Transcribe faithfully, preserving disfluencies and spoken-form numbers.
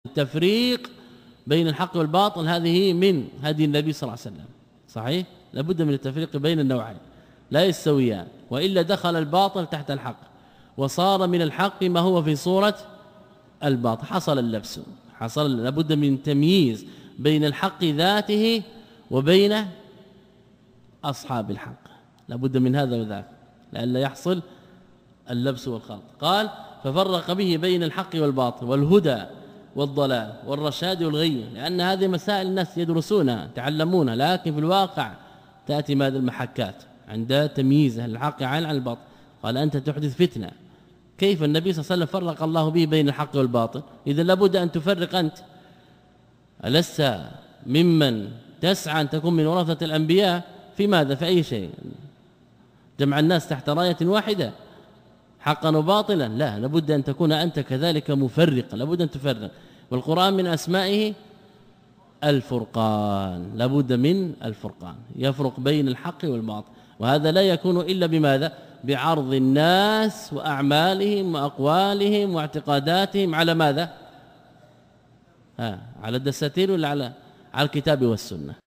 التفريق بين الحق والباطل هذه من هدي النبي صلى الله عليه وسلم. صحيح؟ لابد من التفريق بين النوعين لا يستويان، وإلا دخل الباطل تحت الحق وصار من الحق ما هو في صورة الباطل، حصل اللبس، حصل. لابد من تمييز بين الحق ذاته وبين أصحاب الحق، لابد من هذا وذاك لئلا يحصل اللبس والخلط. قال ففرق به بين الحق والباطل والهدى والضلال والرشاد والغي، لأن هذه مسائل الناس يدرسونها تعلمونها، لكن في الواقع تأتي ماذا المحكات عند تمييز الحق عن الباطل. قال أنت تحدث فتنة. كيف النبي صلى الله عليه وسلم فرق الله به بين الحق والباطل؟ إذا لابد أن تفرق أنت. ألست ممن تسعى أن تكون من ورثة الأنبياء في ماذا؟ في أي شيء؟ جمع الناس تحت راية واحدة حقا وباطلا؟ لا، لابد أن تكون أنت كذلك مفرقا، لابد أن تفرق. والقرآن من أسمائه الفرقان، لابد من الفرقان، يفرق بين الحق والباطل، وهذا لا يكون إلا بماذا؟ بعرض الناس وأعمالهم وأقوالهم واعتقاداتهم على ماذا؟ ها، على الدساتير ولا على على الكتاب والسنة؟